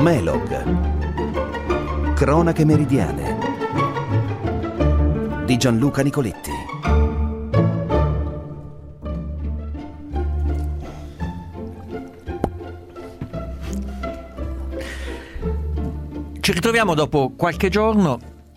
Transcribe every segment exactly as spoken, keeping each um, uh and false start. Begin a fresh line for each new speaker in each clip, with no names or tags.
Melog. Cronache meridiane di Gianluca Nicoletti.
Ci ritroviamo dopo qualche giorno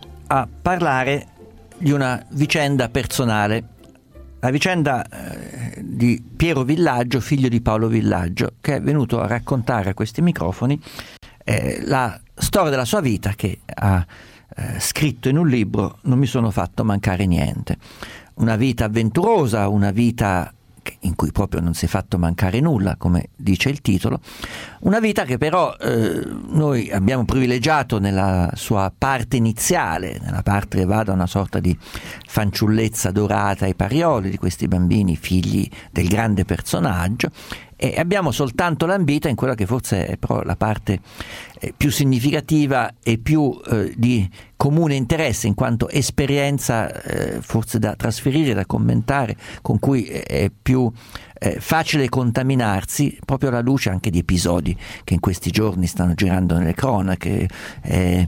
a parlare di una vicenda personale, la vicenda eh, di Piero Villaggio, figlio di Paolo Villaggio, che è venuto a raccontare a questi microfoni eh, la storia della sua vita, che ha eh, scritto in un libro "Non mi sono fatto mancare niente". Una vita avventurosa, una vita in cui proprio non si è fatto mancare nulla, come dice il titolo, una vita che però eh, noi abbiamo privilegiato nella sua parte iniziale, nella parte che va da una sorta di fanciullezza dorata ai parioli di questi bambini figli del grande personaggio, e abbiamo soltanto lambita in quella che forse è però la parte eh, più significativa e più eh, di comune interesse, in quanto esperienza eh, forse da trasferire, da commentare, con cui è più eh, facile contaminarsi, proprio alla luce anche di episodi che in questi giorni stanno girando nelle cronache. È,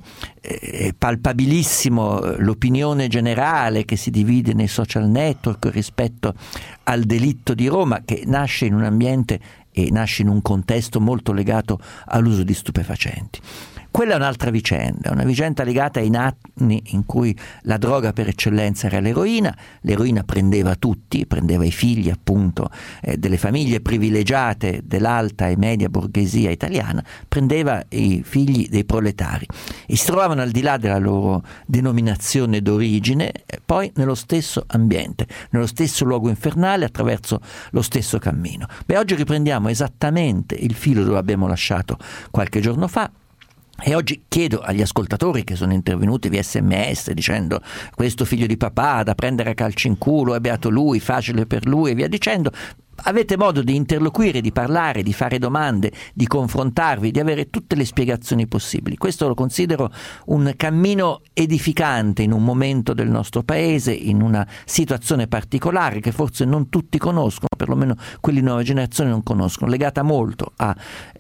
è palpabilissimo l'opinione generale che si divide nei social network rispetto al delitto di Roma, che nasce in un ambiente e nasce in un contesto molto legato all'uso di stupefacenti. Quella è un'altra vicenda, una vicenda legata ai anni in cui la droga per eccellenza era l'eroina. L'eroina prendeva tutti, prendeva i figli appunto eh, delle famiglie privilegiate dell'alta e media borghesia italiana, prendeva i figli dei proletari e si trovavano al di là della loro denominazione d'origine, eh, poi nello stesso ambiente, nello stesso luogo infernale, attraverso lo stesso cammino. Beh, oggi riprendiamo esattamente il filo dove abbiamo lasciato qualche giorno fa. E oggi chiedo agli ascoltatori che sono intervenuti via sms dicendo questo figlio di papà da prendere a calci in culo, è beato lui, facile per lui e via dicendo. Avete modo di interloquire, di parlare, di fare domande, di confrontarvi, di avere tutte le spiegazioni possibili. Questo lo considero un cammino edificante in un momento del nostro paese, in una situazione particolare che forse non tutti conoscono, perlomeno quelli di nuova generazione non conoscono, legata molto a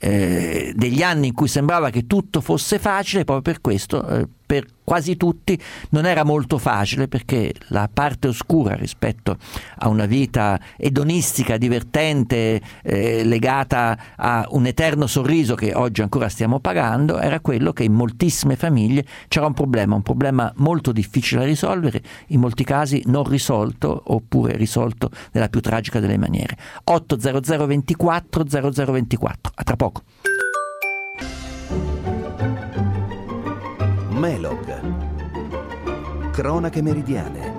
eh, degli anni in cui sembrava che tutto fosse facile, proprio per questo eh, per quasi tutti non era molto facile, perché la parte oscura rispetto a una vita edonistica, divertente, eh, legata a un eterno sorriso che oggi ancora stiamo pagando, era quello che in moltissime famiglie c'era un problema, un problema molto difficile da risolvere, in molti casi non risolto oppure risolto nella più tragica delle maniere. otto zero zero ventiquattro zero zero ventiquattro. A tra poco.
Melog. Cronache meridiane.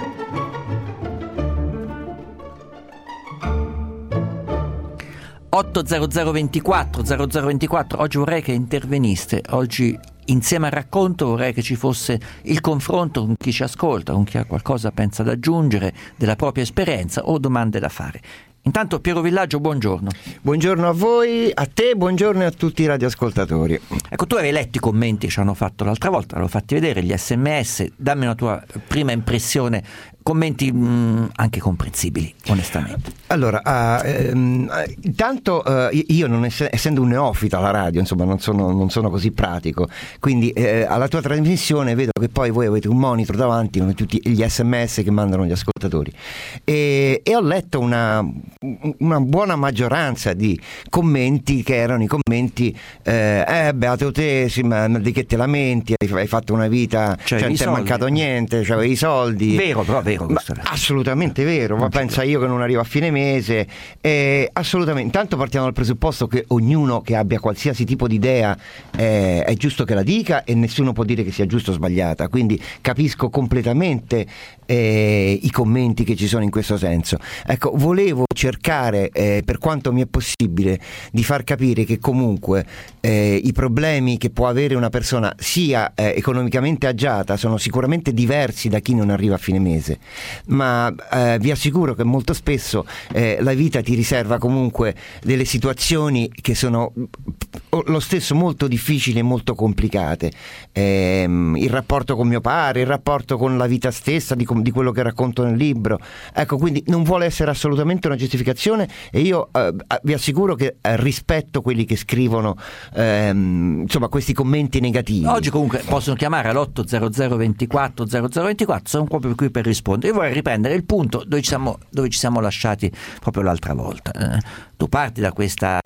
otto zero zero ventiquattro zero zero ventiquattro. Oggi vorrei che interveniste, oggi insieme al racconto vorrei che ci fosse il confronto con chi ci ascolta, con chi ha qualcosa pensa da aggiungere della propria esperienza o domande da fare. Intanto Piero Villaggio, buongiorno.
Buongiorno a voi, a te, buongiorno e a tutti i radioascoltatori.
Ecco, tu avevi letto i commenti che ci hanno fatto l'altra volta, l'avevo fatti vedere, gli sms, dammi una tua prima impressione, commenti mh, anche comprensibili, onestamente.
Allora, uh, ehm, intanto uh, io non ess- essendo un neofita alla radio, insomma non sono, non sono così pratico, quindi eh, alla tua trasmissione vedo che poi voi avete un monitor davanti con tutti gli sms che mandano gli ascoltatori e, e ho letto una, una buona maggioranza di commenti che erano i commenti eh, eh beato te, sì, ma di che te lamenti, hai, hai fatto una vita, cioè, cioè non ti è mancato niente, cioè avevi i soldi.
Vero, però vero.
Ma assolutamente vero, ma pensa io che non arrivo a fine mese, eh, assolutamente. Intanto partiamo dal presupposto che ognuno che abbia qualsiasi tipo di idea eh, è giusto che la dica e nessuno può dire che sia giusto o sbagliata, quindi capisco completamente eh, i commenti che ci sono in questo senso. Ecco, volevo cercare eh, per quanto mi è possibile di far capire che comunque eh, i problemi che può avere una persona sia eh, economicamente agiata sono sicuramente diversi da chi non arriva a fine mese. ma eh, vi assicuro che molto spesso eh, la vita ti riserva comunque delle situazioni che sono lo stesso molto difficili e molto complicate. Eh, il rapporto con mio padre, il rapporto con la vita stessa, di, di quello che racconto nel libro. Ecco, quindi non vuole essere assolutamente una giustificazione, e io eh, vi assicuro che eh, rispetto quelli che scrivono ehm, insomma questi commenti negativi.
Oggi comunque possono chiamare all'otto zero zero ventiquattro zero zero ventiquattro, sono proprio qui per rispondere. Io vorrei riprendere il punto dove ci siamo, dove ci siamo lasciati proprio l'altra volta. Eh, tu parti da questa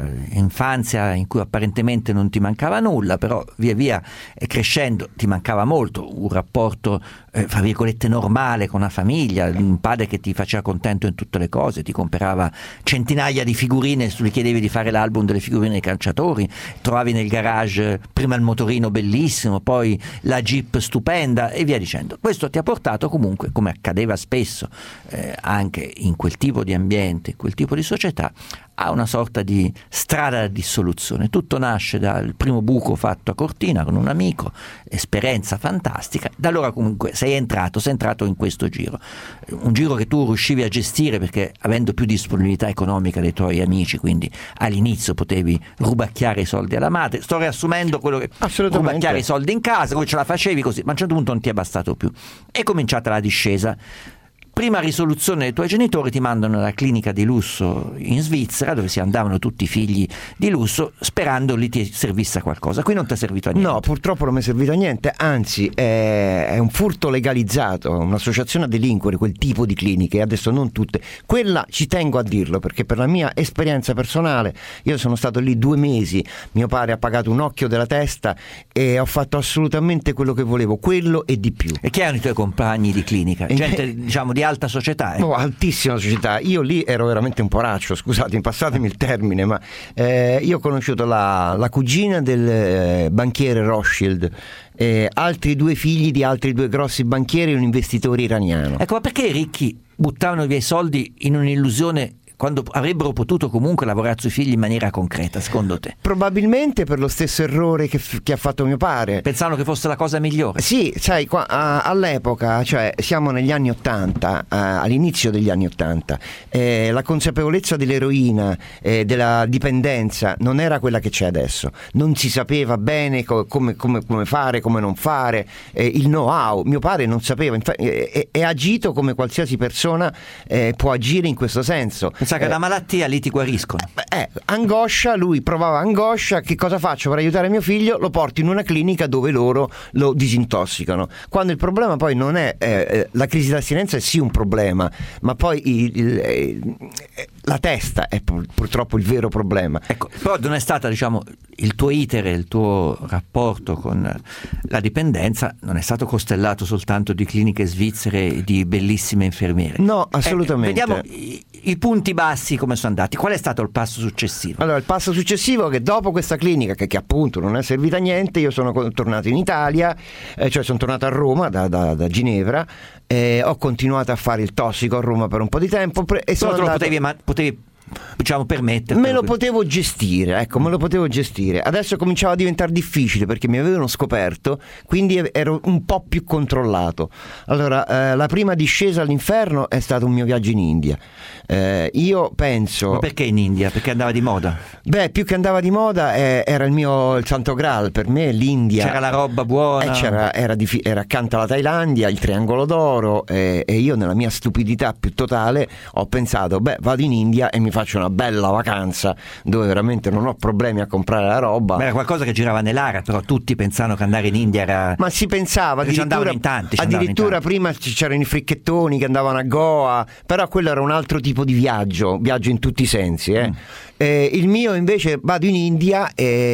infanzia in cui apparentemente non ti mancava nulla, però via via crescendo ti mancava molto, un rapporto eh, fra virgolette normale con la famiglia, un padre che ti faceva contento in tutte le cose, ti comprava centinaia di figurine, tu gli chiedevi di fare l'album delle figurine dei calciatori, trovavi nel garage prima il motorino bellissimo, poi la Jeep stupenda e via dicendo. Questo ti ha portato comunque, come accadeva spesso eh, anche in quel tipo di ambiente, in quel tipo di società, a una sorta di strada di dissoluzione. Tutto nasce dal primo buco fatto a Cortina con un amico, esperienza fantastica. Da allora comunque sei entrato, sei entrato in questo giro, un giro che tu riuscivi a gestire perché avendo più disponibilità economica dei tuoi amici, quindi all'inizio potevi rubacchiare i soldi alla madre. Sto riassumendo quello che rubacchiare i soldi in casa, come ce la facevi così, ma a un certo punto non ti è bastato più. È cominciata la discesa. Prima risoluzione dei tuoi genitori, ti mandano alla clinica di lusso in Svizzera, dove si andavano tutti i figli di lusso, sperando lì ti servisse a qualcosa. Qui non ti è servito a niente.
No, purtroppo non mi è servito a niente, anzi è, è un furto legalizzato, un'associazione a delinquere, quel tipo di cliniche, adesso non tutte. Quella ci tengo a dirlo, perché per la mia esperienza personale, io sono stato lì due mesi, mio padre ha pagato un occhio della testa e ho fatto assolutamente quello che volevo, quello e di più.
E chi erano i tuoi compagni di clinica? Gente, diciamo, di alta società, eh.
Oh, altissima società. Io lì ero veramente un poraccio, scusate, passatemi il termine, ma eh, io ho conosciuto la, la cugina del eh, banchiere Rothschild, eh, altri due figli di altri due grossi banchieri e un investitore iraniano.
Ecco, ma perché i ricchi buttavano via i soldi in un'illusione quando avrebbero potuto comunque lavorare sui figli in maniera concreta, secondo te?
Probabilmente per lo stesso errore che, che ha fatto mio padre.
Pensavano che fosse la cosa migliore?
Sì, sai, qua, a, all'epoca, cioè siamo negli anni Ottanta, all'inizio degli anni Ottanta, eh, la consapevolezza dell'eroina, eh, della dipendenza non era quella che c'è adesso. Non si sapeva bene co- come, come, come fare, come non fare, eh, il know-how. Mio padre non sapeva, infa- è, è agito come qualsiasi persona eh, può agire in questo senso.
Sa che
eh,
la malattia lì ti guariscono.
Eh, angoscia, lui provava angoscia, che cosa faccio per aiutare mio figlio? Lo porto in una clinica dove loro lo disintossicano. Quando il problema poi non è eh, la crisi d'astinenza, è sì un problema, ma poi il, il, il, la testa è pur, purtroppo il vero problema.
Ecco, però non è stata, diciamo, il tuo iter, il tuo rapporto con la dipendenza non è stato costellato soltanto di cliniche svizzere e di bellissime infermiere.
No, assolutamente.
Eh, vediamo i, i punti bassi come sono andati. Qual è stato il passo successivo?
Allora, il passo successivo è che dopo questa clinica, che, che appunto non è servita a niente, io sono tornato in Italia, eh, cioè sono tornato a Roma da, da, da Ginevra, eh, ho continuato a fare il tossico a Roma per un po' di tempo pre- e sono
Però te lo
andato...
potevi, ma, potevi diciamo permettere.
Me lo potevo gestire, ecco, me lo potevo gestire. Adesso cominciava a diventare difficile perché mi avevano scoperto, quindi ero un po' più controllato. Allora, eh, la prima discesa all'inferno è stato un mio viaggio in India. Eh, io penso...
Ma perché in India? Perché andava di moda?
Beh, più che andava di moda eh, era il mio il santo graal per me, l'India.
C'era la roba buona.
Eh, c'era, era, di, era accanto alla Thailandia, il triangolo d'oro, eh, e io nella mia stupidità più totale ho pensato, beh, vado in India e mi faccio una bella vacanza dove veramente non ho problemi a comprare la roba.
Ma era qualcosa che girava nell'aria, però tutti pensavano che andare in India era...
Ma si pensava, addirittura,
in tanti,
addirittura
in tanti.
Prima c'erano i fricchettoni che andavano a Goa, però quello era un altro tipo di viaggio, viaggio in tutti i sensi, eh. Mm. Eh, il mio invece vado in India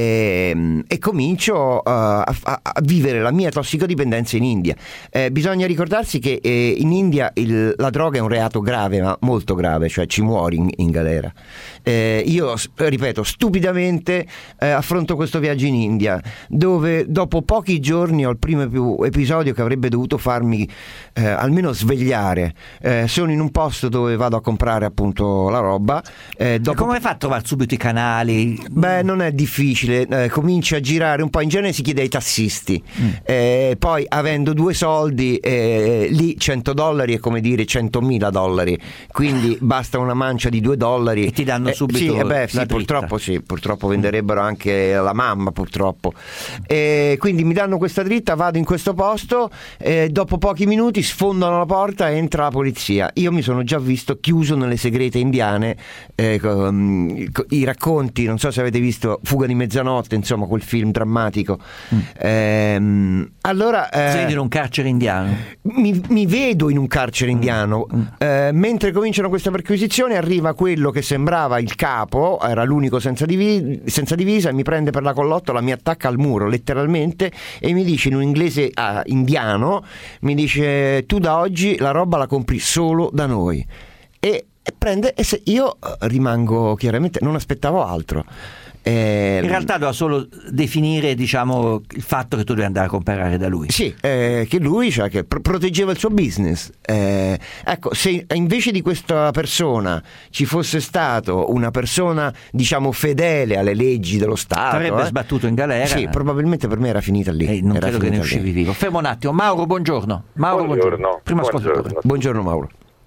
e, e comincio uh, a, a, a vivere la mia tossicodipendenza in India. Eh, bisogna ricordarsi che eh, in India il, la droga è un reato grave, ma molto grave, cioè ci muori in, in galera. galera. Eh, io, ripeto, stupidamente eh, affronto questo viaggio in India, dove dopo pochi giorni ho il primo epi- episodio che avrebbe dovuto farmi eh, almeno svegliare. Eh, sono in un posto dove vado a comprare appunto la roba. Eh, dopo...
Come fai a trovare subito i canali?
Beh, non è difficile, eh, cominci a girare un po', in genere si chiede ai tassisti, mm. eh, poi avendo due soldi, eh, lì cento dollari è come dire centomila dollari, quindi basta una mancia di due dollari
e ti danno
eh,
subito
sì, eh beh, sì,
la
purtroppo sì, purtroppo venderebbero anche la mamma, purtroppo. E quindi mi danno questa dritta, vado in questo posto, eh, dopo pochi minuti sfondano la porta e entra la polizia. Io mi sono già visto chiuso nelle segrete indiane, eh, um, i racconti, non so se avete visto Fuga di mezzanotte, insomma quel film drammatico. Mm. Ehm, allora eh,
sei in un carcere indiano?
Mi, mi vedo in un carcere indiano. Mm. Eh, mentre cominciano queste perquisizioni arriva quello che sembrava il capo, era l'unico senza, divi- senza divisa, e mi prende per la collottola, mi attacca al muro letteralmente e mi dice in un inglese ah, indiano, mi dice: tu da oggi la roba la compri solo da noi. E, e prende, e se io rimango, chiaramente non aspettavo altro. Eh,
in realtà doveva solo definire, diciamo, il fatto che tu devi andare a comprare da lui.
Sì, eh, che lui, cioè, che pro- proteggeva il suo business. Eh, ecco, se invece di questa persona ci fosse stato una persona, diciamo, fedele alle leggi dello Stato,
avrebbe
eh,
sbattuto in galera.
Sì, probabilmente per me era finita lì.
Eh, non
era
credo che ne
lì.
uscivi vivo. Fermo un attimo. Mauro, buongiorno. Mauro, buongiorno. buongiorno. Primo
buongiorno.
ascoltatore.
Buongiorno Mauro.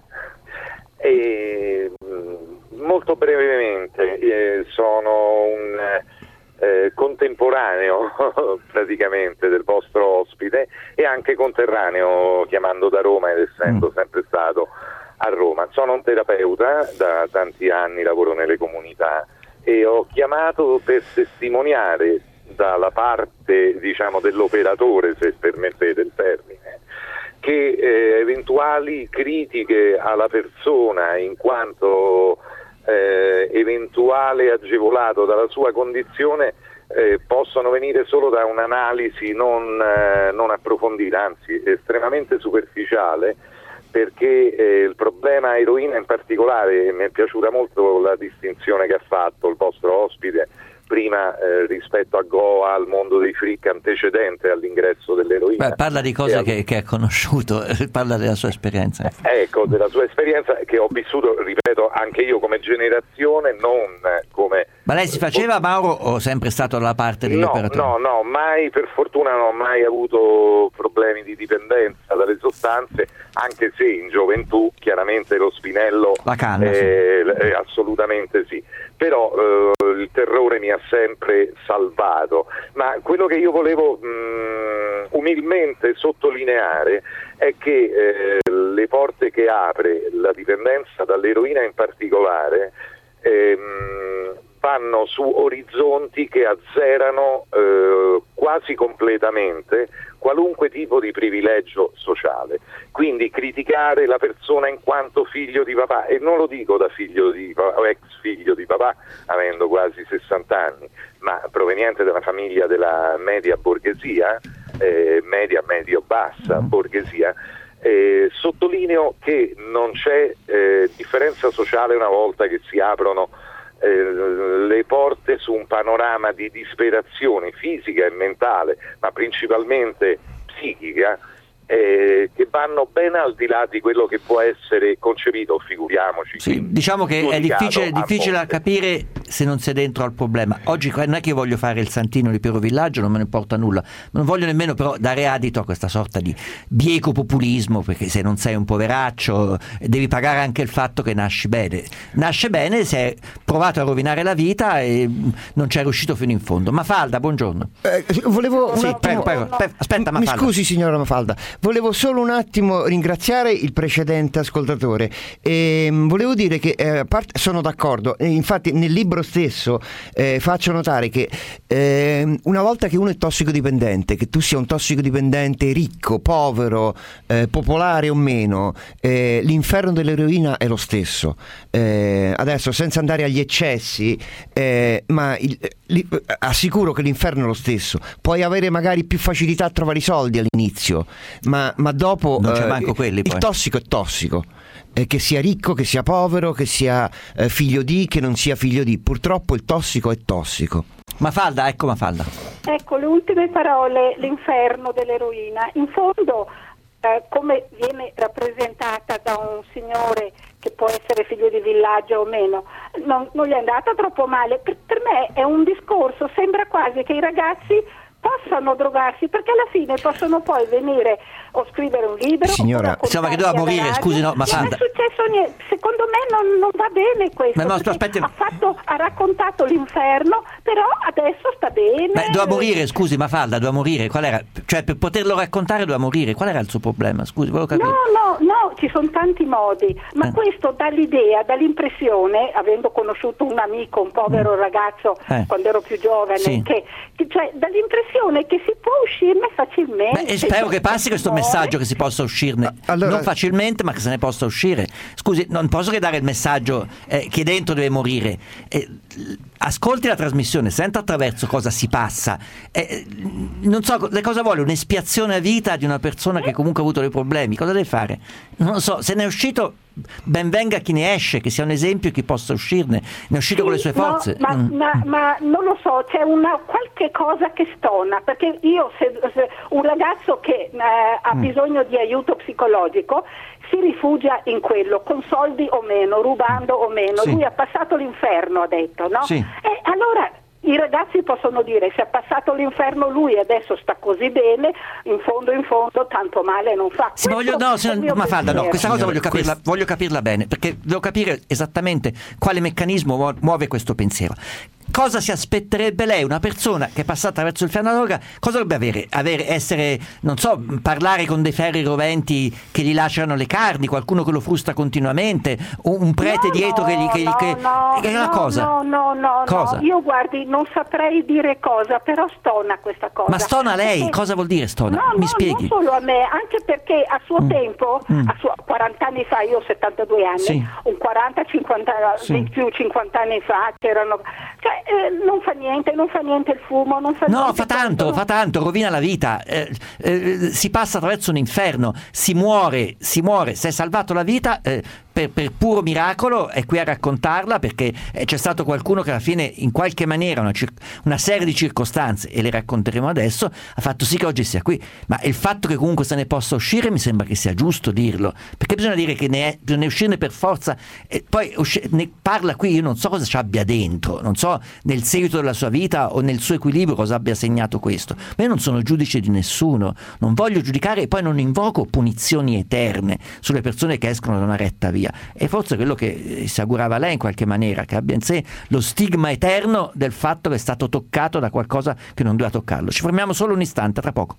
E, molto brevemente, eh, sono un eh, contemporaneo praticamente del vostro ospite e anche conterraneo, chiamando da Roma ed essendo mm. sempre stato a Roma. Sono un terapeuta, da tanti anni lavoro nelle comunità e ho chiamato per testimoniare dalla parte, diciamo, dell'operatore, se permettete il termine, che eh, eventuali critiche alla persona in quanto eh, eventuale agevolato dalla sua condizione eh, possono venire solo da un'analisi non, eh, non approfondita, anzi estremamente superficiale, perché eh, il problema eroina in particolare, mi è piaciuta molto la distinzione che ha fatto il vostro ospite prima eh, rispetto a Goa, al mondo dei freak antecedente all'ingresso dell'eroina.
Beh, parla di cose
al...
che, che ha conosciuto, parla della sua esperienza.
Ecco, della sua esperienza che ho vissuto, ripeto, anche io come generazione, non come...
Ma lei si faceva, Mauro, o sempre stato dalla parte degli
no,
operatori? No,
no, mai, per fortuna non ho mai avuto problemi di dipendenza dalle sostanze, anche se in gioventù chiaramente lo spinello...
La canna,
eh, sì. eh, assolutamente sì. Però eh, il terrore mi ha sempre salvato, ma quello che io volevo mh, umilmente sottolineare è che eh, le porte che apre la dipendenza dall'eroina in particolare ehm, vanno su orizzonti che azzerano eh, quasi completamente qualunque tipo di privilegio sociale. Quindi criticare la persona in quanto figlio di papà, e non lo dico da figlio di papà, o ex figlio di papà, avendo quasi sessanta anni, ma proveniente da una famiglia della media borghesia, eh, media medio-bassa borghesia, eh, sottolineo che non c'è eh, differenza sociale una volta che si aprono Eh, le porte su un panorama di disperazione fisica e mentale, ma principalmente psichica, eh, che vanno ben al di là di quello che può essere concepito, figuriamoci.
Sì, diciamo che è difficile, difficile da capire se non sei dentro al problema. Oggi non è che io voglio fare il santino di Piero Villaggio, non me ne importa nulla, non voglio nemmeno però dare adito a questa sorta di bieco populismo, perché se non sei un poveraccio devi pagare anche il fatto che nasci bene. Nasce bene se hai provato a rovinare la vita e non ci è riuscito fino in fondo. Mafalda, buongiorno.
Eh, volevo un
sì,
attimo...
prego, prego, aspetta, Mafalda.
Mi scusi signora Mafalda, volevo solo un attimo ringraziare il precedente ascoltatore e volevo dire che eh, a parte, sono d'accordo, e infatti nel libro stesso eh, faccio notare che eh, una volta che uno è tossicodipendente, che tu sia un tossicodipendente ricco, povero, eh, popolare o meno, eh, l'inferno dell'eroina è lo stesso. Eh, adesso senza andare agli eccessi, eh, ma il, li, assicuro che l'inferno è lo stesso. Puoi avere magari più facilità a trovare i soldi all'inizio, ma, ma dopo
non c'è
eh,
manco quelli,
il
poi.
tossico è tossico. Eh, che sia ricco, che sia povero, che sia eh, figlio di, che non sia figlio di. Purtroppo il tossico è tossico.
Mafalda, ecco Mafalda.
Ecco, le ultime parole, l'inferno dell'eroina. In fondo, eh, come viene rappresentata da un signore che può essere figlio di villaggio o meno, non, non gli è andata troppo male. Per, per me è un discorso, sembra quasi che i ragazzi possano drogarsi, perché alla fine possono poi venire o scrivere un libro.
Signora,
insomma, che doveva morire, scusi, no, ma
non è successo niente. Secondo me non, non va bene questo.
Ma no,
perché
aspetti.
ha, fatto, ha raccontato l'inferno, però adesso sta bene.
Ma doveva morire, scusi, Mafalda, doveva morire. Qual era? Cioè, per poterlo raccontare doveva morire. Qual era il suo problema? Scusi, volevo capire.
No, no, no, ci sono tanti modi, ma
eh.
questo dà l'idea, dà l'impressione, avendo conosciuto un amico, un povero ragazzo
eh.
quando ero più giovane,
sì.
che, che cioè dà l'impressione che si può uscirne facilmente.
Beh, spero che passi questo
muore.
messaggio, che si possa uscirne
allora,
non facilmente, ma che se ne possa uscire. Scusi, non posso che dare il messaggio eh, che dentro deve morire. Eh, ascolti la trasmissione, senta attraverso cosa si passa. Eh, non so, le cosa vuole? Un'espiazione a vita di una persona che comunque ha avuto dei problemi? Cosa deve fare? Non lo so, se ne è uscito, ben venga chi ne esce, che sia un esempio chi possa uscirne. Ne è uscito
Sì,
con le sue forze.
No, ma,
mm.
ma, ma non lo so, c'è una qualche cosa che stona, perché io se, se un ragazzo che eh, ha mm. bisogno di aiuto psicologico si rifugia in quello, con soldi o meno, rubando o meno.
Sì.
Lui ha passato l'inferno, ha detto, no?
Sì.
E allora i ragazzi possono dire: se ha passato l'inferno lui e adesso sta così bene, in fondo in fondo tanto male non fa.
Sì, ma voglio, no, signor Mafalda, no, questa cosa voglio capirla,
questo...
voglio capirla bene, perché devo capire esattamente quale meccanismo muove questo pensiero. Cosa si aspetterebbe lei, una persona che è passata attraverso il inferno della droga? Cosa dovrebbe avere? Avere, essere, non so, parlare con dei ferri roventi che gli lacerano le carni, qualcuno che lo frusta continuamente, un, un prete
no,
dietro
no,
che gli... Che,
no,
che,
no,
che è una
no,
cosa?
No, no, no,
cosa?
no, io guardi, non saprei dire cosa, però stona questa cosa.
Ma stona lei?
Perché...
Cosa vuol dire stona?
No,
Mi
no,
spieghi?
non solo a me, anche perché a suo
Mm.
tempo,
Mm.
a suo, quaranta anni fa, io ho settantadue anni,
Sì.
un quaranta cinquanta
Sì.
di più, cinquanta anni fa, c'erano... Cioè, eh, non fa niente, non fa niente il fumo, non fa
No,
niente...
fa tanto,
questo.
fa tanto, rovina la vita, eh, eh, si passa attraverso un inferno, si muore, si muore, se è salvato la vita eh, per, per puro miracolo è qui a raccontarla, perché eh, c'è stato qualcuno che alla fine in qualche maniera, una, cir- una serie di circostanze, e le racconteremo adesso, ha fatto sì che oggi sia qui, ma il fatto che comunque se ne possa uscire mi sembra che sia giusto dirlo, perché bisogna dire che ne è, bisogna uscirne per forza, e poi usci- ne parla qui, io non so cosa ci abbia dentro, non so nel seguito della sua vita o nel suo equilibrio cosa abbia segnato questo, ma io non sono giudice di nessuno, non voglio giudicare e poi non invoco punizioni eterne sulle persone che escono da una retta via, e forse quello che si augurava lei in qualche maniera, che abbia in sé lo stigma eterno del fatto che è stato toccato da qualcosa che non doveva toccarlo. Ci fermiamo solo un istante, tra poco.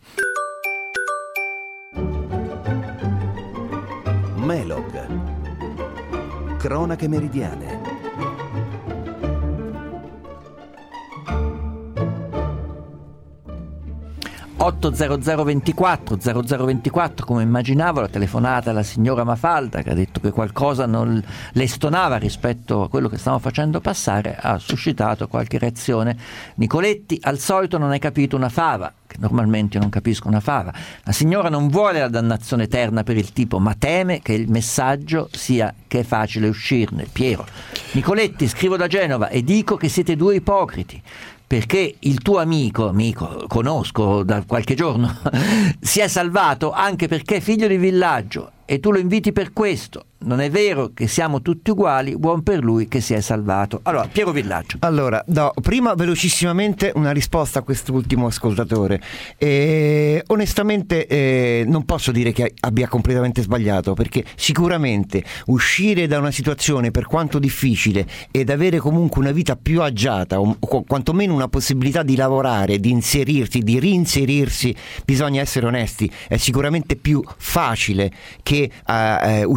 Melog. Cronache meridiane.
otto zero zero ventiquattro zero zero ventiquattro, come immaginavo, la telefonata alla signora Mafalda, che ha detto che qualcosa non le stonava rispetto a quello che stavamo facendo passare, ha suscitato qualche reazione. Nicoletti, al solito non hai capito una fava, che normalmente io non capisco una fava. La signora non vuole la dannazione eterna per il tipo, ma teme che il messaggio sia che è facile uscirne. Piero. Nicoletti, scrivo da Genova e dico che siete due ipocriti, perché il tuo amico, amico, conosco da qualche giorno, si è salvato anche perché è figlio di villaggio e tu lo inviti per questo. Non è vero che siamo tutti uguali, buon per lui che si è salvato. Allora, Piero Villaggio.
Allora, do prima velocissimamente una risposta a quest'ultimo ascoltatore. E, onestamente eh, non posso dire che abbia completamente sbagliato, perché sicuramente uscire da una situazione, per quanto difficile, ed avere comunque una vita più agiata, o, o quantomeno una possibilità di lavorare, di inserirsi, di reinserirsi, bisogna essere onesti, è sicuramente più facile che eh, uscire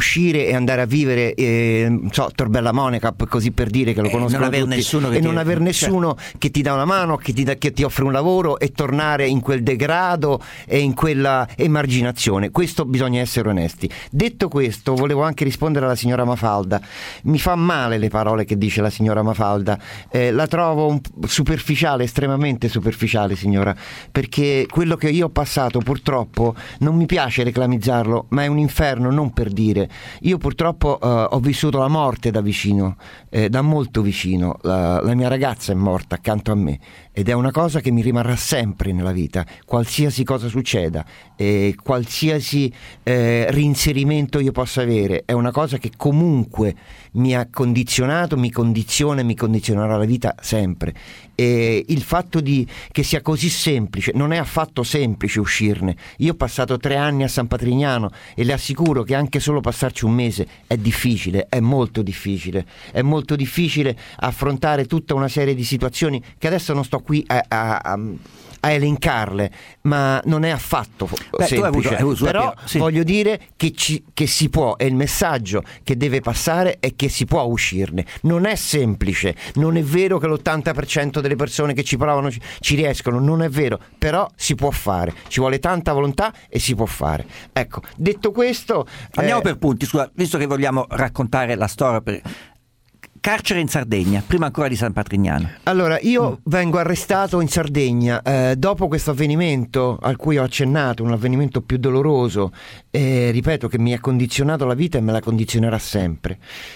e andare a vivere eh, so, Torbella Monica, così per dire, che lo
eh,
conoscono
non aver
tutti,
nessuno che
e
ti...
non aver nessuno cioè... che ti dà una mano, che ti, da, che ti offre un lavoro, e tornare in quel degrado e in quella emarginazione. Questo bisogna essere onesti. Detto questo, volevo anche rispondere alla signora Mafalda. Mi fa male le parole che dice la signora Mafalda, eh, la trovo un, superficiale, estremamente superficiale, signora, perché quello che io ho passato, purtroppo, non mi piace reclamizzarlo, ma è un inferno, non per dire. Io purtroppo eh, ho vissuto la morte da vicino, eh, da molto vicino. La, la mia ragazza è morta accanto a me, ed è una cosa che mi rimarrà sempre nella vita, qualsiasi cosa succeda, eh, qualsiasi eh, reinserimento io possa avere, è una cosa che comunque mi ha condizionato, mi condiziona e mi condizionerà la vita sempre. E il fatto di che sia così semplice, non è affatto semplice uscirne. Io ho passato tre anni a San Patrignano e le assicuro che anche solo passarci un mese è difficile, è molto difficile, è molto difficile affrontare tutta una serie di situazioni che adesso non sto qui a, a, a a elencarle, ma non è affatto Beh, semplice. Tu hai avuto, hai avuto però sì. Voglio dire che, ci, che si può, e il messaggio che deve passare è che si può uscirne. Non è semplice, non è vero che l'ottanta per cento delle persone che ci provano ci, ci riescono, non è vero, però si può fare, ci vuole tanta volontà e si può fare. Ecco, detto questo,
andiamo
eh...
per punti, scusa, visto che vogliamo raccontare la storia per... Carcere in Sardegna, prima ancora di San Patrignano.
Allora, io
mm.
vengo arrestato in Sardegna eh, dopo questo avvenimento al cui ho accennato, un avvenimento più doloroso, eh, ripeto, che mi ha condizionato la vita e me la condizionerà sempre.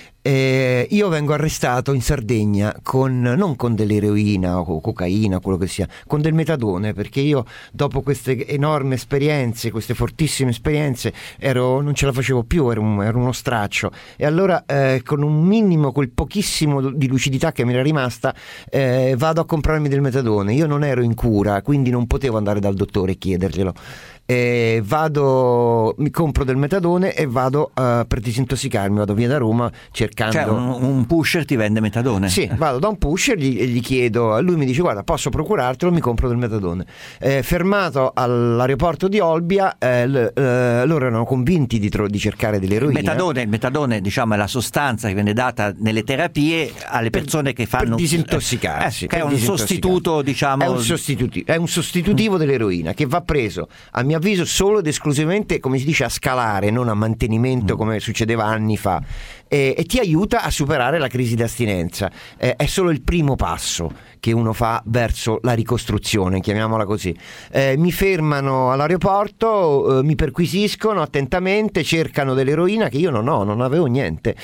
Eh, io vengo arrestato in Sardegna con, non con dell'eroina o cocaina, quello che sia, con del metadone, perché io dopo queste enormi esperienze, queste fortissime esperienze, ero, non ce la facevo più, ero, un, ero uno straccio, e allora eh, con un minimo, quel pochissimo di lucidità che mi era rimasta, eh, vado a comprarmi del metadone. Io non ero in cura, quindi non potevo andare dal dottore e chiederglielo. E vado, mi compro del metadone e vado uh, per disintossicarmi, vado via da Roma cercando.
Cioè un, un pusher ti vende metadone?
Sì, vado da un pusher, gli, gli chiedo, lui mi dice guarda, posso procurartelo, mi compro del metadone. Eh, fermato all'aeroporto di Olbia, eh, l, eh, loro erano convinti di, tro- di cercare dell'eroina.
Il metadone, il metadone diciamo è la sostanza che viene data nelle terapie alle persone per, che fanno
per disintossicarsi,
eh, che
per
è un sostituto, diciamo,
è un sostitutivo, è un sostitutivo dell'eroina che va preso a mio avviso solo ed esclusivamente, come si dice, a scalare, non a mantenimento come succedeva anni fa, e, e ti aiuta a superare la crisi di astinenza. Eh, è solo il primo passo che uno fa verso la ricostruzione, chiamiamola così. Eh, mi fermano all'aeroporto, eh, mi perquisiscono attentamente, cercano dell'eroina che io non ho, non avevo niente,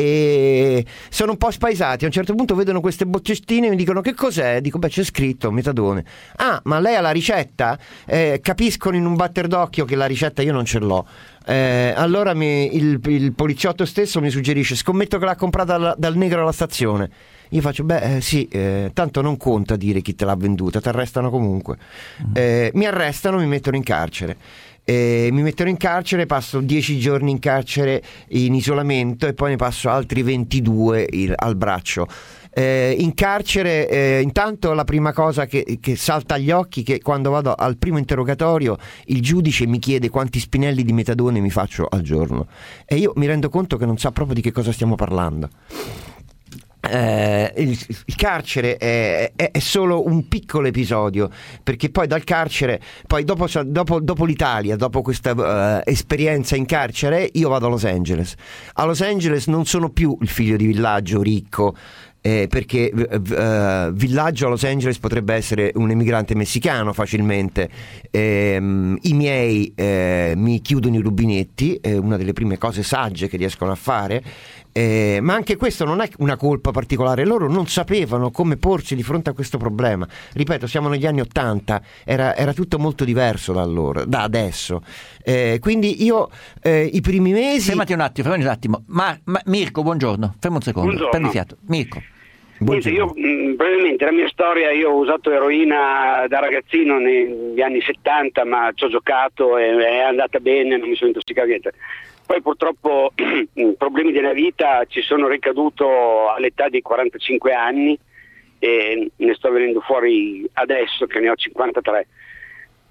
e sono un po' spaesati. A un certo punto vedono queste boccettine e mi dicono che cos'è? Dico beh, c'è scritto metadone. Ah, ma lei ha la ricetta? Eh, capiscono in un batter d'occhio che la ricetta io non ce l'ho. Eh, allora mi, il, il poliziotto stesso mi suggerisce: scommetto che l'ha comprata dal, dal negro alla stazione. Io faccio beh eh, sì, eh, tanto non conta dire chi te l'ha venduta, ti arrestano comunque. Eh, mi arrestano, mi mettono in carcere. Eh, mi mettono in carcere, passo dieci giorni in carcere in isolamento e poi ne passo altri ventidue il, al braccio. Eh, in carcere, eh, intanto la prima cosa che, che salta agli occhi è che quando vado al primo interrogatorio il giudice mi chiede quanti spinelli di metadone mi faccio al giorno, e io mi rendo conto che non sa proprio di che cosa stiamo parlando. Eh, il, il carcere è, è, è solo un piccolo episodio, perché poi dal carcere, poi dopo, dopo, dopo l'Italia, dopo questa uh, esperienza in carcere, io vado a Los Angeles. A Los Angeles non sono più il figlio di villaggio ricco, Eh, perché uh, villaggio a Los Angeles potrebbe essere un emigrante messicano facilmente. Eh, i miei eh, mi chiudono i rubinetti, è una delle prime cose sagge che riescono a fare, eh, ma anche questo non è una colpa particolare, loro non sapevano come porsi di fronte a questo problema. Ripeto, siamo negli anni Ottanta, era, era tutto molto diverso da allora, da adesso. Eh, quindi io eh, i primi mesi...
Fermati un attimo, fermati un attimo. Ma, ma Mirko, buongiorno, fermo un secondo,
Buongiorno.
prendi fiato. Mirko.
Niente, io mh, brevemente la mia storia, io ho usato eroina da ragazzino negli anni settanta, ma ci ho giocato e è andata bene, non mi sono intossicato niente. Poi purtroppo problemi della vita ci sono ricaduto all'età di quarantacinque anni e ne sto venendo fuori adesso che ne ho cinquantatré.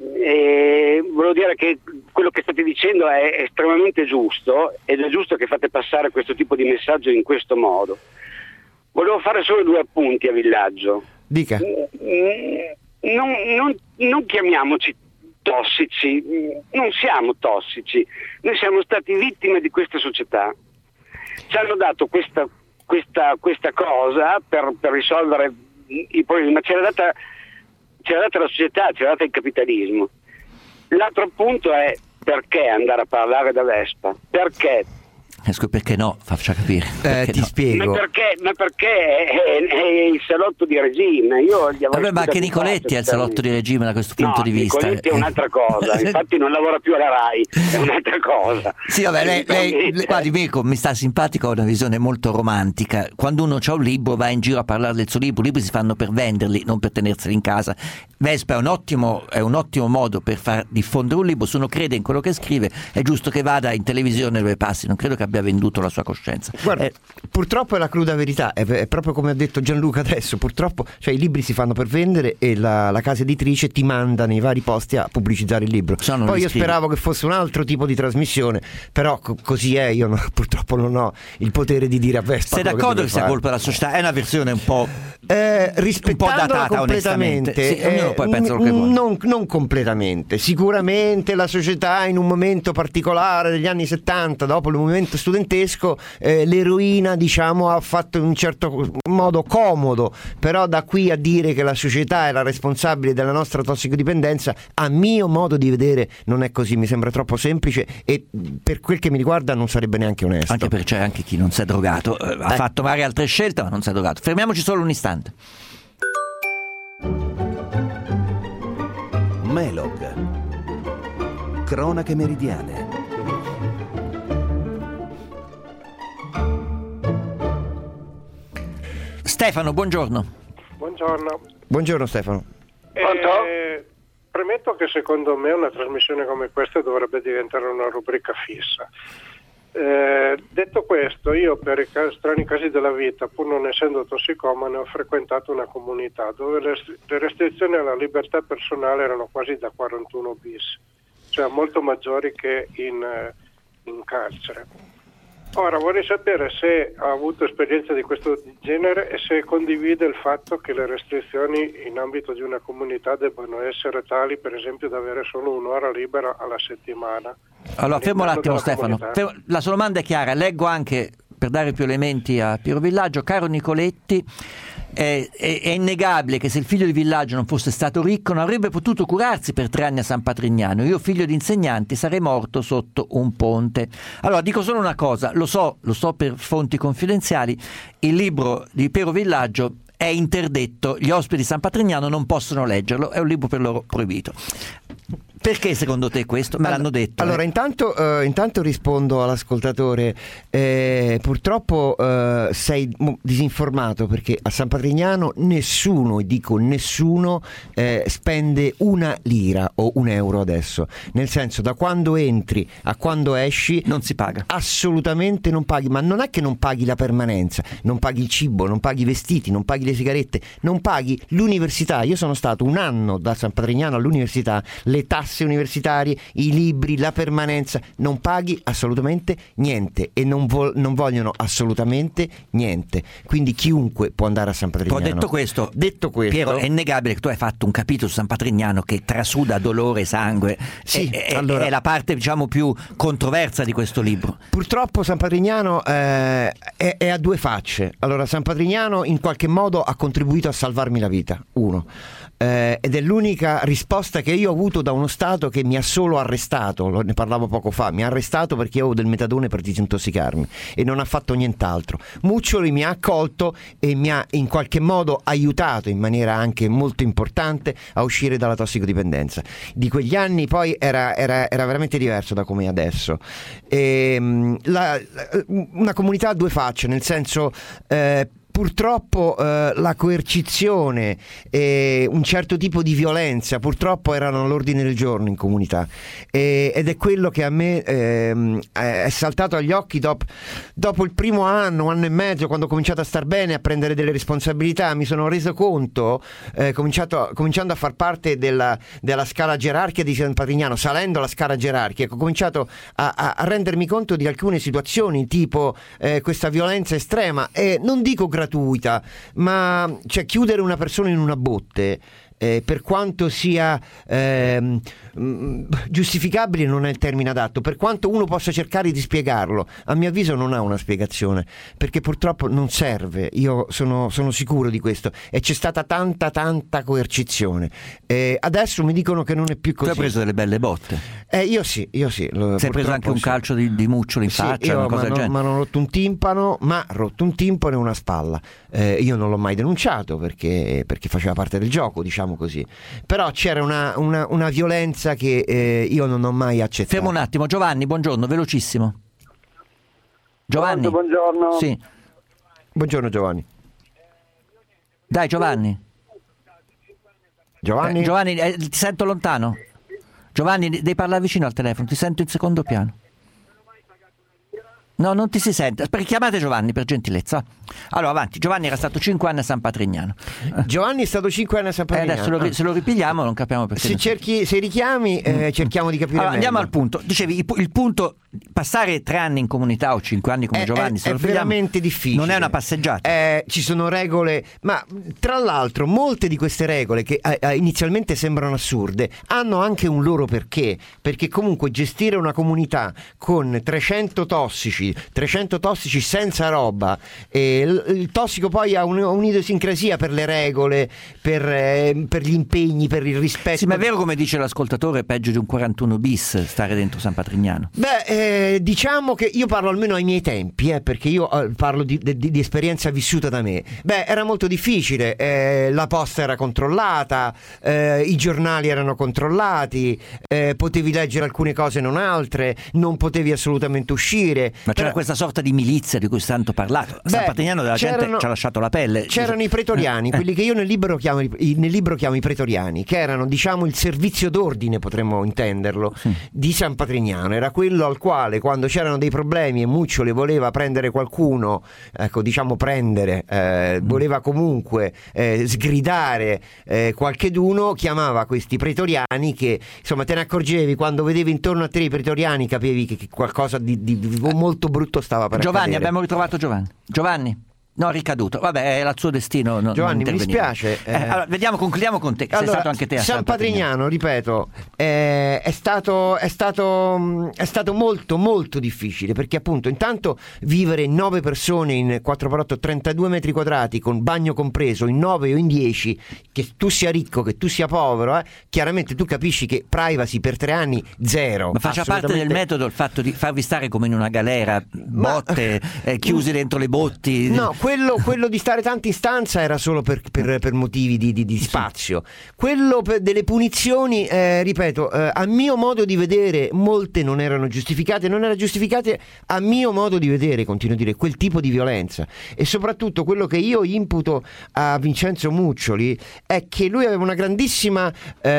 E volevo dire che quello che state dicendo è estremamente giusto ed è giusto che fate passare questo tipo di messaggio in questo modo. Volevo fare solo due appunti a Villaggio.
Dica.
Non, non, non chiamiamoci tossici, non siamo tossici, noi siamo stati vittime di questa società. Ci hanno dato questa, questa, questa cosa per, per risolvere i problemi, ma ce l'ha data, ce l'ha data la società, ce l'ha data il capitalismo. L'altro punto è: perché andare a parlare da Vespa? Perché?
Esco, perché no? Faccia capire.
Eh, ti
no?
spiego.
Ma perché, ma perché è, è il salotto di regime? Io gli
Vabbè, ma anche Nicoletti è il salotto di regime da questo punto
no,
di vista.
Nicoletti è un'altra cosa, infatti non lavora più alla RAI, è un'altra cosa.
Sì, vabbè, lei, lei, lei guardi, Mirko, mi sta simpatico, ha una visione molto romantica. Quando uno ha un libro va in giro a parlare del suo libro, i libri si fanno per venderli, non per tenerseli in casa. Vespa è un ottimo, è un ottimo modo per far diffondere un libro. Se uno crede in quello che scrive è giusto che vada in televisione dove passi, non credo che abbia venduto la sua coscienza.
Guarda,
eh,
purtroppo è la cruda verità, è, è proprio come ha detto Gianluca adesso, purtroppo, cioè, i libri si fanno per vendere e la, la casa editrice ti manda nei vari posti a pubblicizzare il libro. Poi io speravo che fosse un altro tipo di trasmissione, però co- così è, io non, purtroppo non ho il potere di dire a Vespa.
Sei d'accordo che, che sia colpa della società? È una versione un po'
eh, rispettata
datata,
completamente,
sì, eh, poi pensa che vuole.
Non, non completamente, sicuramente la società in un momento particolare degli anni settanta, dopo il movimento studentesco, eh, l'eroina diciamo ha fatto in un certo modo comodo, però da qui a dire che la società è la responsabile della nostra tossicodipendenza, a mio modo di vedere non è così, mi sembra troppo semplice e per quel che mi riguarda non sarebbe neanche onesto.
Anche perché c'è anche chi non si è drogato, eh, ha
eh.
fatto magari altre scelte ma non si è drogato. Fermiamoci solo un istante.
Melog. Cronache meridiane.
Stefano, buongiorno.
Buongiorno.
Buongiorno Stefano.
Eh, premetto che secondo me una trasmissione come questa dovrebbe diventare una rubrica fissa. Eh, detto questo, io per i casi, strani casi della vita, pur non essendo tossicomane, ho frequentato una comunità dove le, le restrizioni alla libertà personale erano quasi da quarantuno bis, cioè molto maggiori che in, in carcere. Ora vorrei sapere se ha avuto esperienza di questo genere e se condivide il fatto che le restrizioni in ambito di una comunità debbano essere tali, per esempio, da avere solo un'ora libera alla settimana.
Allora, fermo un attimo Stefano, fermo, la sua domanda è chiara, leggo anche, per dare più elementi a Piero Villaggio: caro Nicoletti, è, è, è innegabile che se il figlio di Villaggio non fosse stato ricco non avrebbe potuto curarsi per tre anni a San Patrignano. Io, figlio di insegnanti, sarei morto sotto un ponte. Allora, dico solo una cosa, lo so, lo so per fonti confidenziali, il libro di Piero Villaggio è interdetto, gli ospiti di San Patrignano non possono leggerlo, è un libro per loro proibito. Perché secondo te questo? Me l'hanno detto.
Allora,
eh.
intanto, eh, intanto rispondo all'ascoltatore. Eh, purtroppo eh, sei disinformato, perché a San Patrignano nessuno, dico nessuno, eh, spende una lira o un euro adesso. Nel senso, da quando entri a quando esci
non si paga.
Assolutamente non paghi, ma non è che non paghi la permanenza, non paghi il cibo, non paghi i vestiti, non paghi le sigarette, non paghi l'università. Io sono stato un anno da San Patrignano all'università, le tasse universitarie, i libri, la permanenza, non paghi assolutamente niente e non, vo- non vogliono assolutamente niente, quindi chiunque può andare a San Patrignano.
Poi detto questo,
detto questo
Piero, è innegabile che tu hai fatto un capitolo su San Patrignano che trasuda dolore e sangue.
Sì,
è,
allora,
è la parte, diciamo, più controversa di questo libro.
Purtroppo San Patrignano eh, è, è a due facce. Allora, San Patrignano in qualche modo ha contribuito a salvarmi la vita, uno, eh, ed è l'unica risposta che io ho avuto da uno Stato che mi ha solo arrestato, ne parlavo poco fa, mi ha arrestato perché avevo del metadone per disintossicarmi e non ha fatto nient'altro. Muccioli mi ha accolto e mi ha in qualche modo aiutato in maniera anche molto importante a uscire dalla tossicodipendenza. Di quegli anni poi era, era, era veramente diverso da come è adesso. E, la, una comunità a due facce, nel senso, eh, purtroppo eh, la coercizione e un certo tipo di violenza purtroppo erano all'ordine del giorno in comunità, e, ed è quello che a me ehm, è saltato agli occhi dopo, dopo il primo anno, anno e mezzo, quando ho cominciato a star bene, a prendere delle responsabilità. Mi sono reso conto, eh, cominciato, cominciando a far parte della, della scala gerarchica di San Patrignano, salendo la scala gerarchica, ho cominciato a, a, a rendermi conto di alcune situazioni, tipo eh, questa violenza estrema, e non dico gratuita, ma cioè, chiudere una persona in una botte, Eh, per quanto sia ehm, giustificabile non è il termine adatto, per quanto uno possa cercare di spiegarlo, a mio avviso non ha una spiegazione, perché purtroppo non serve. Io sono, sono sicuro di questo, e c'è stata tanta tanta coercizione. Eh, adesso mi dicono che non è più così.
Tu hai preso delle belle botte?
Eh, io sì, io sì. Lo,
Sei preso anche un
sì.
calcio di, di mucciolo in
Sì,
faccia,
io,
una cosa
ma
del
non,
genere?
ma non ho rotto un timpano, ma rotto un timpano e una spalla. Eh, io non l'ho mai denunciato perché, perché faceva parte del gioco, diciamo così. Però c'era una, una, una violenza che eh, io non ho mai accettato.
Fermo un attimo, Giovanni, buongiorno, velocissimo. Giovanni.
Buongiorno.
Sì.
Buongiorno Giovanni.
Dai Giovanni.
Giovanni?
Eh, Giovanni, eh, ti sento lontano. Giovanni, devi parlare vicino al telefono, ti sento in secondo piano. No, non ti si sente. Perché chiamate Giovanni, per gentilezza. Allora, avanti. Giovanni era stato cinque anni a San Patrignano.
Giovanni è stato cinque anni a San
E
Patrignano.
adesso lo, se lo ripigliamo non capiamo perché.
Se, cerchi, se richiami, eh, cerchiamo di capire.
Allora, andiamo
meglio.
al punto. Dicevi, il, il punto, passare tre anni in comunità o cinque anni come
È,
Giovanni,
è,
se lo
è
ripigliamo,
veramente difficile.
non è una passeggiata.
Eh, ci sono regole, ma tra l'altro molte di queste regole che eh, eh, inizialmente sembrano assurde hanno anche un loro perché, perché comunque gestire una comunità con trecento tossici, trecento tossici senza roba, e il, il tossico poi ha un, un'idiosincrasia per le regole, per, eh, per gli impegni, per il rispetto.
Sì, ma è vero come dice l'ascoltatore, è peggio di un quarantuno bis stare dentro San Patrignano.
Beh, eh, diciamo che io parlo almeno ai miei tempi, eh, perché io eh, parlo di, di, di esperienza vissuta da me. Beh, era molto difficile, eh, la posta era controllata, eh, i giornali erano controllati, eh, potevi leggere alcune cose e non altre, non potevi assolutamente uscire.
Ma c'era
Però,
questa sorta di milizia di cui si è tanto parlato. San
beh,
Patrignano della gente
c'erano-
ci ha lasciato la pelle.
C'erano i pretoriani,
Eh,
quelli che io nel libro, chiamo, i- nel libro chiamo i pretoriani, che erano, diciamo, il servizio d'ordine, potremmo intenderlo, di San Patrignano. Era quello al quale, quando c'erano dei problemi e Muccioli voleva prendere qualcuno, ecco, diciamo prendere, eh, voleva comunque eh, sgridare eh, qualcheduno, chiamava questi pretoriani che, insomma, te ne accorgevi quando vedevi intorno a te i pretoriani, capivi che, che qualcosa di, di- di molto brutto stava per
Giovanni,
accadere.
abbiamo ritrovato Giovanni. Giovanni. No, ricaduto. Vabbè, è il suo destino. No,
Giovanni,
non
mi
intervenire.
dispiace,
Eh,
eh.
allora, vediamo, concludiamo con te, che sei
Allora,
stato anche te a
San
San Patrignano.
Patrignano, ripeto, eh, è stato è stato mh, è stato molto molto difficile, perché appunto intanto vivere in nove persone in quattro per otto, trentadue metri quadrati con bagno compreso, in nove o in dieci, che tu sia ricco, che tu sia povero, eh, chiaramente tu capisci che privacy per tre anni zero.
Ma faccia parte del
assolutamente.
metodo il fatto di farvi stare come in una galera,
Ma-
botte, eh, chiusi dentro le botti.
No, quello, quello di stare tanto in stanza era solo per, per- per motivi di, di- di spazio. Quello per- delle punizioni, eh, ripeto, eh, a mio modo di vedere, molte non erano giustificate, non era giustificate a mio modo di vedere, continuo a dire, quel tipo di violenza. E soprattutto quello che io imputo a Vincenzo Muccioli è che lui aveva una grandissima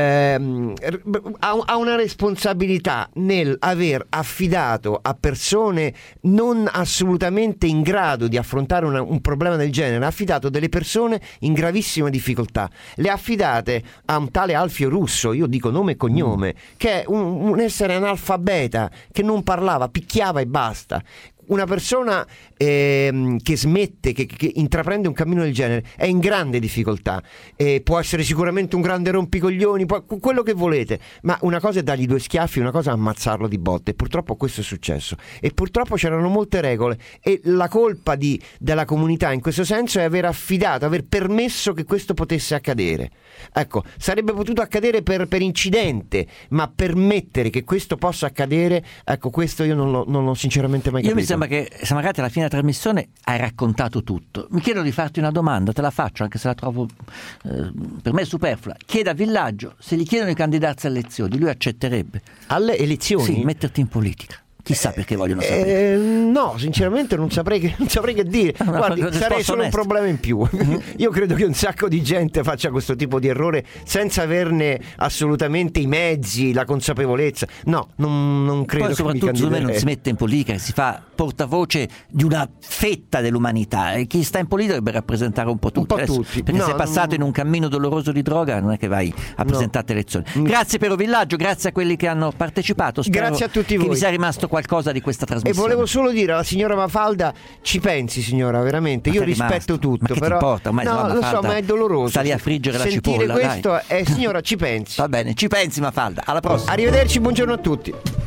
ehm, ha, ha una responsabilità nel aver affidato a persone non assolutamente in grado di affrontare una- un problema del genere, ha affidato delle persone in gravissima difficoltà, le ha affidate a un tale Alfio Russo, io dico nome e cognome, che è un, un essere analfabeta, che non parlava, picchiava e basta. Una persona ehm, che smette, che, che intraprende un cammino del genere, è in grande difficoltà. Eh, può essere sicuramente un grande rompicoglioni, può- quello che volete, ma una cosa è dargli due schiaffi, una cosa è ammazzarlo di botte. E purtroppo questo è successo. E purtroppo c'erano molte regole. E la colpa di, della comunità in questo senso è aver affidato, aver permesso che questo potesse accadere. Ecco, sarebbe potuto accadere per, per incidente, ma permettere che questo possa accadere, ecco, questo io non l'ho, non l'ho sinceramente mai
Io
capito.
mi sembra che siamo arrivati alla fine della trasmissione, hai raccontato tutto. Mi chiedo di farti una domanda, te la faccio anche se la trovo eh, per me superflua. Chieda a Villaggio se gli chiedono di candidarsi alle elezioni, lui accetterebbe.
Alle elezioni?
Sì, metterti in politica. Chissà perché vogliono sapere.
Eh, no, sinceramente non saprei che, non saprei che dire.
No,
Guardi, sarei solo
onesta.
un problema in più. Mm-hmm. Io credo che un sacco di gente faccia questo tipo di errore senza averne assolutamente i mezzi, la consapevolezza. No, non, non credo.
Poi
che mi
soprattutto secondo me non
candiderei.
si mette in politica, si fa portavoce di una fetta dell'umanità, e chi sta in politica dovrebbe rappresentare un po' tutti.
Un po'
Adesso,
tutti.
perché
No,
sei passato
non-
in un cammino doloroso di droga, non è che vai a presentare elezioni. Grazie Piero Villaggio, grazie a quelli che hanno partecipato. Spero
Grazie a tutti
che
voi.
vi sia rimasto qualcosa di questa
E
trasmissione.
volevo solo dire alla signora Mafalda, ci pensi signora, veramente,
Ma
io
sei rimasto?
rispetto tutto,
Ma che ti
però
importa? Ormai
no,
se la
lo so,
Mafalda
ma è doloroso.
sta lì a friggere la
Sentire
cipolla, dai.
questo è, signora, ci pensi.
Va bene, ci pensi Mafalda, alla prossima.
Arrivederci, buongiorno a tutti.